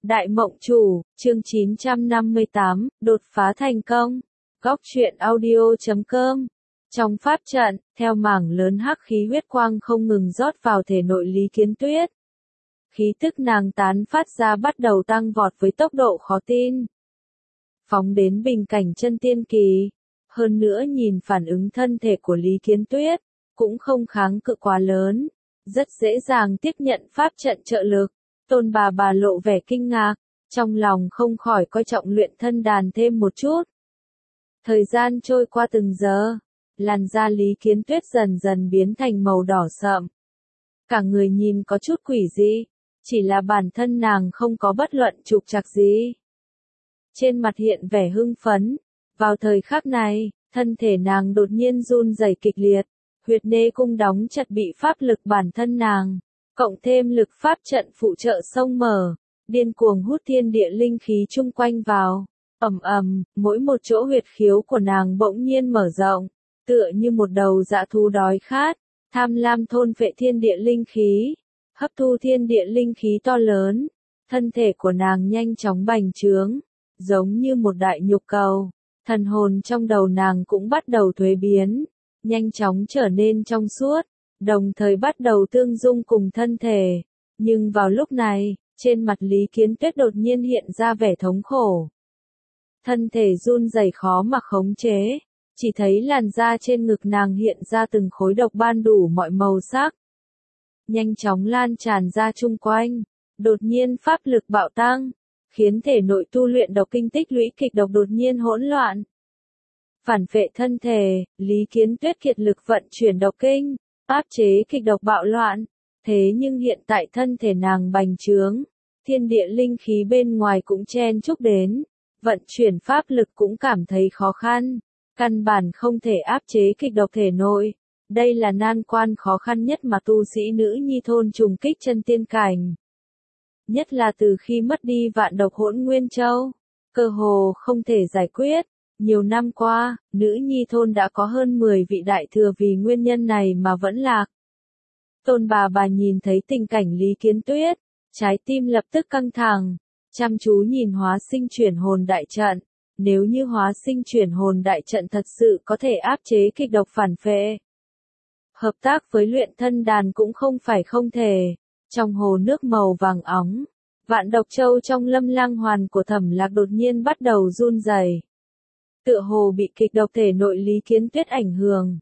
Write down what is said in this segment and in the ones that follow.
Đại Mộng Chủ, chương 958, đột phá thành công. Góc truyện audio.com. Trong pháp trận, theo mảng lớn hắc khí huyết quang không ngừng rót vào thể nội Lý Kiến Tuyết. Khí tức nàng tán phát ra bắt đầu tăng vọt với tốc độ khó tin. Phóng đến bình cảnh chân tiên kỳ. Hơn nữa nhìn phản ứng thân thể của Lý Kiến Tuyết, cũng không kháng cự quá lớn. Rất dễ dàng tiếp nhận pháp trận trợ lực. Tôn bà lộ vẻ kinh ngạc, trong lòng không khỏi coi trọng luyện thân đàn thêm một chút. Thời gian trôi qua từng giờ, làn da Lý Kiến Tuyết dần dần biến thành màu đỏ sậm. Cả người nhìn có chút quỷ dị, chỉ là bản thân nàng không có bất luận trục trặc gì. Trên mặt hiện vẻ hưng phấn, vào thời khắc này, thân thể nàng đột nhiên run rẩy kịch liệt, huyệt nê cung đóng chặt bị pháp lực bản thân nàng. Cộng thêm lực pháp trận phụ trợ sông mở, điên cuồng hút thiên địa linh khí chung quanh vào. Ầm ầm, mỗi một chỗ huyệt khiếu của nàng bỗng nhiên mở rộng, tựa như một đầu dã thú đói khát, tham lam thôn phệ thiên địa linh khí, hấp thu thiên địa linh khí to lớn. Thân thể của nàng nhanh chóng bành trướng, giống như một đại nhục cầu. Thần hồn trong đầu nàng cũng bắt đầu thuế biến, nhanh chóng trở nên trong suốt. Đồng thời bắt đầu tương dung cùng thân thể. Nhưng vào lúc này, trên mặt Lý Kiến Tuyết đột nhiên hiện ra vẻ thống khổ. Thân thể run rẩy khó mà khống chế, chỉ thấy làn da trên ngực nàng hiện ra từng khối độc ban đủ mọi màu sắc. Nhanh chóng lan tràn ra chung quanh, đột nhiên pháp lực bạo tăng, khiến thể nội tu luyện độc kinh tích lũy kịch độc đột nhiên hỗn loạn. Phản vệ thân thể, Lý Kiến Tuyết kiệt lực vận chuyển độc kinh. Áp chế kịch độc bạo loạn, thế nhưng hiện tại thân thể nàng bành trướng, thiên địa linh khí bên ngoài cũng chen chúc đến, vận chuyển pháp lực cũng cảm thấy khó khăn, căn bản không thể áp chế kịch độc thể nội. Đây là nan quan khó khăn nhất mà tu sĩ nữ nhi thôn trùng kích chân tiên cảnh. Nhất là từ khi mất đi vạn độc hỗn nguyên châu, cơ hồ không thể giải quyết. Nhiều năm qua, nữ nhi thôn đã có hơn 10 vị đại thừa vì nguyên nhân này mà vẫn lạc. Tôn bà nhìn thấy tình cảnh Lý Kiến Tuyết, trái tim lập tức căng thẳng, chăm chú nhìn hóa sinh chuyển hồn đại trận. Nếu như hóa sinh chuyển hồn đại trận thật sự có thể áp chế kịch độc phản phệ, hợp tác với luyện thân đàn cũng không phải không thể. Trong hồ nước màu vàng óng, vạn độc châu trong lâm lang hoàn của Thẩm Lạc đột nhiên bắt đầu run rẩy. Tựa hồ bị kịch độc thể nội Lý Kiến Tuyết ảnh hưởng.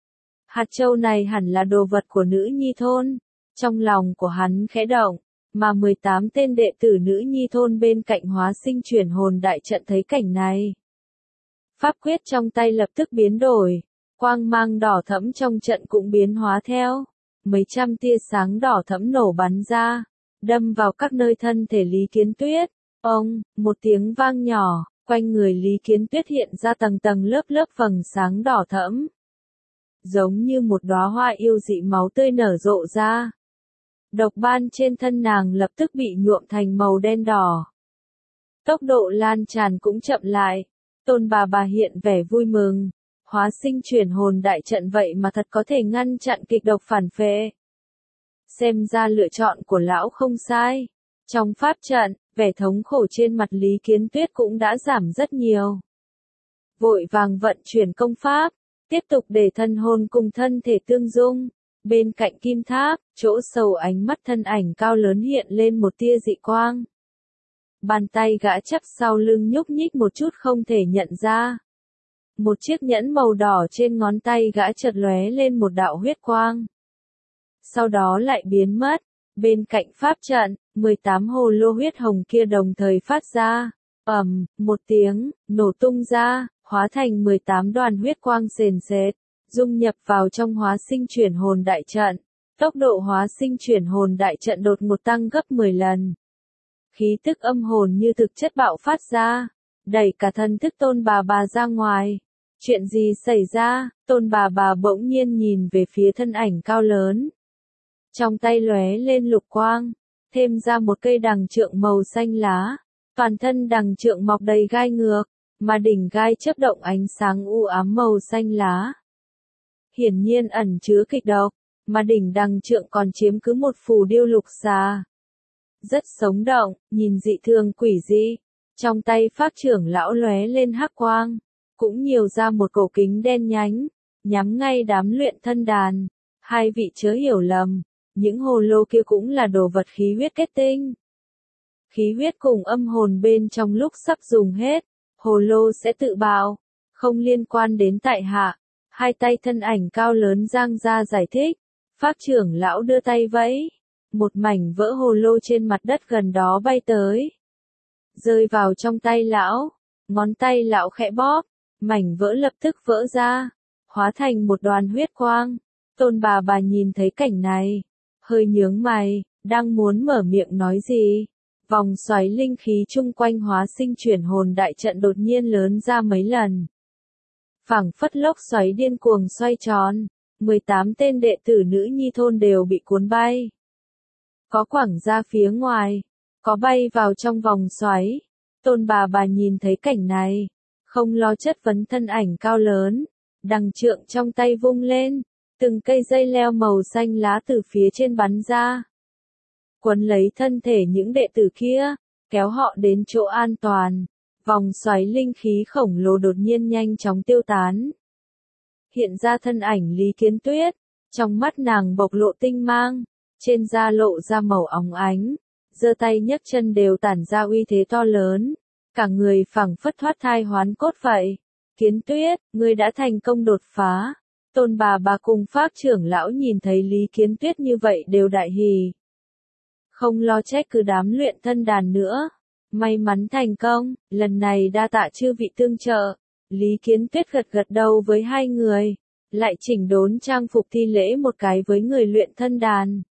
Hạt châu này hẳn là đồ vật của nữ nhi thôn. Trong lòng của hắn khẽ động, mà 18 tên đệ tử nữ nhi thôn bên cạnh hóa sinh chuyển hồn đại trận thấy cảnh này. Pháp quyết trong tay lập tức biến đổi, quang mang đỏ thẫm trong trận cũng biến hóa theo. Mấy trăm tia sáng đỏ thẫm nổ bắn ra, đâm vào các nơi thân thể Lý Kiến Tuyết. Ông, một tiếng vang nhỏ. Quanh người Lý Kiến Tuyết hiện ra tầng tầng lớp lớp vầng sáng đỏ thẫm. Giống như một đóa hoa yêu dị máu tươi nở rộ ra. Độc ban trên thân nàng lập tức bị nhuộm thành màu đen đỏ. Tốc độ lan tràn cũng chậm lại. Tôn bà hiện vẻ vui mừng. Hóa sinh chuyển hồn đại trận vậy mà thật có thể ngăn chặn kịch độc phản phệ. Xem ra lựa chọn của lão không sai. Trong pháp trận, vẻ thống khổ trên mặt Lý Kiến Tuyết cũng đã giảm rất nhiều. Vội vàng vận chuyển công pháp, tiếp tục để thân hồn cùng thân thể tương dung. Bên cạnh kim tháp, chỗ sâu ánh mắt thân ảnh cao lớn hiện lên một tia dị quang. Bàn tay gã chắp sau lưng nhúc nhích một chút không thể nhận ra. Một chiếc nhẫn màu đỏ trên ngón tay gã chợt lóe lên một đạo huyết quang. Sau đó lại biến mất. Bên cạnh pháp trận, 18 hồ lô huyết hồng kia đồng thời phát ra. Một tiếng, nổ tung ra, hóa thành 18 đoàn huyết quang sền sệt, dung nhập vào trong hóa sinh chuyển hồn đại trận. Tốc độ hóa sinh chuyển hồn đại trận đột ngột tăng gấp 10 lần. Khí tức âm hồn như thực chất bạo phát ra, đẩy cả thân thức Tôn bà ra ngoài. Chuyện gì xảy ra? Tôn bà bỗng nhiên nhìn về phía thân ảnh cao lớn. Trong tay lóe lên lục quang, thêm ra một cây đằng trượng màu xanh lá. Toàn thân đằng trượng mọc đầy gai ngược, mà đỉnh gai chớp động ánh sáng u ám màu xanh lá. Hiển nhiên ẩn chứa kịch độc, mà đỉnh đằng trượng còn chiếm cứ một phù điêu lục xà. rất sống động, nhìn dị thường quỷ dị. Trong tay Phác trưởng lão lóe lên hắc quang, cũng nhiều ra một cổ kính đen nhánh, nhắm ngay đám luyện thân đàn. Hai vị chớ hiểu lầm, những hồ lô kia cũng là đồ vật khí huyết kết tinh. Khí huyết cùng âm hồn bên trong lúc sắp dùng hết, hồ lô sẽ tự bạo, không liên quan đến tại hạ. Hai tay thân ảnh cao lớn giang ra giải thích. Phác trưởng lão đưa tay vẫy, một mảnh vỡ hồ lô trên mặt đất gần đó bay tới, rơi vào trong tay lão. Ngón tay lão khẽ bóp, mảnh vỡ lập tức vỡ ra, hóa thành một đoàn huyết quang. Tôn bà nhìn thấy cảnh này, hơi nhướng mày, đang muốn mở miệng nói gì. Vòng xoáy linh khí chung quanh hóa sinh chuyển hồn đại trận đột nhiên lớn ra mấy lần. Phảng phất lốc xoáy điên cuồng xoay tròn, 18 tên đệ tử nữ nhi thôn đều bị cuốn bay. Có quẳng ra phía ngoài, có bay vào trong vòng xoáy. Tôn bà nhìn thấy cảnh này, không lo chất vấn thân ảnh cao lớn, đằng trượng trong tay vung lên, từng cây dây leo màu xanh lá từ phía trên bắn ra, quấn lấy thân thể những đệ tử kia, kéo họ đến chỗ an toàn. Vòng xoáy linh khí khổng lồ đột nhiên nhanh chóng tiêu tán. Hiện ra thân ảnh Lý Kiến Tuyết, trong mắt nàng bộc lộ tinh mang, trên da lộ ra màu óng ánh, giơ tay nhấc chân đều tản ra uy thế to lớn, cả người phảng phất thoát thai hoán cốt vậy. Kiến Tuyết, ngươi đã thành công đột phá. Tôn bà cùng Phác trưởng lão nhìn thấy Lý Kiến Tuyết như vậy đều đại hỉ. Không lo trách cứ đám luyện thân đàn nữa. May mắn thành công, lần này đa tạ chư vị tương trợ. Lý Kiến Tuyết gật gật đầu với hai người, lại chỉnh đốn trang phục thi lễ một cái với người luyện thân đàn.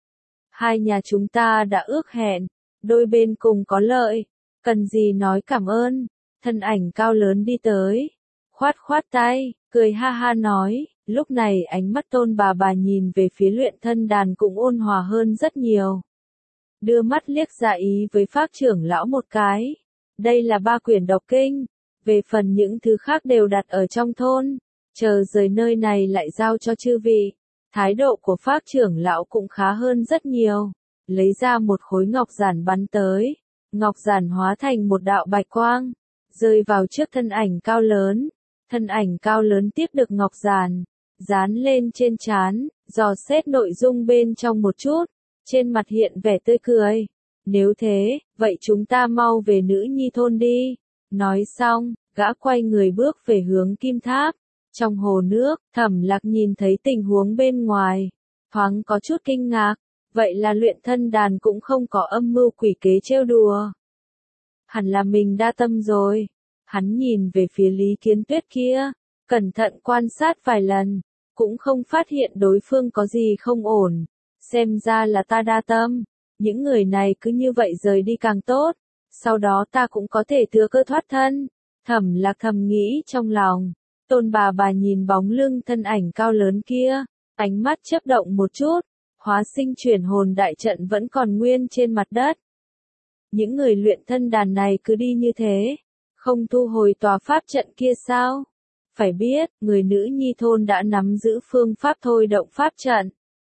Hai nhà chúng ta đã ước hẹn, đôi bên cùng có lợi, cần gì nói cảm ơn. Thân ảnh cao lớn đi tới, khoát khoát tay, cười ha ha nói. Lúc này ánh mắt Tôn bà nhìn về phía luyện thân đàn cũng ôn hòa hơn rất nhiều. Đưa mắt liếc ra ý với Phác trưởng lão một cái. Đây là 3 quyển độc kinh, về phần những thứ khác đều đặt ở trong thôn, chờ rời nơi này lại giao cho chư vị. Thái độ của Phác trưởng lão cũng khá hơn rất nhiều, lấy ra một khối ngọc giản bắn tới, ngọc giản hóa thành một đạo bạch quang, rơi vào trước thân ảnh cao lớn. Thân ảnh cao lớn tiếp được ngọc giản, dán lên trên trán, dò xét nội dung bên trong một chút. Trên mặt hiện vẻ tươi cười. Nếu thế, vậy chúng ta mau về nữ nhi thôn đi. Nói xong, gã quay người bước về hướng kim tháp. Trong hồ nước, Thẩm Lạc nhìn thấy tình huống bên ngoài, thoáng có chút kinh ngạc. Vậy là luyện thân đàn cũng không có âm mưu quỷ kế trêu đùa. Hẳn là mình đa tâm rồi. Hắn nhìn về phía Lý Kiến Tuyết kia, cẩn thận quan sát vài lần, cũng không phát hiện đối phương có gì không ổn. Xem ra là ta đa tâm, những người này cứ như vậy rời đi càng tốt, sau đó ta cũng có thể thừa cơ thoát thân. Thẩm Lạc thầm nghĩ trong lòng. Tôn bà nhìn bóng lưng thân ảnh cao lớn kia, ánh mắt chớp động một chút, hóa sinh chuyển hồn đại trận vẫn còn nguyên trên mặt đất. Những người luyện thân đàn này cứ đi như thế, không thu hồi tòa pháp trận kia sao? Phải biết, người nữ nhi thôn đã nắm giữ phương pháp thôi động pháp trận.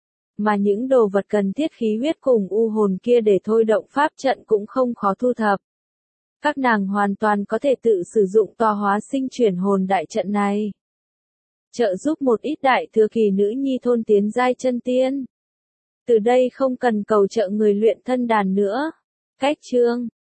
Mà những đồ vật cần thiết khí huyết cùng u hồn kia để thôi động pháp trận cũng không khó thu thập. Các nàng hoàn toàn có thể tự sử dụng tòa hóa sinh chuyển hồn đại trận này. Trợ giúp một ít đại thừa kỳ nữ nhi thôn tiến giai chân tiên. Từ đây không cần cầu trợ người luyện thân đàn nữa. Cách chương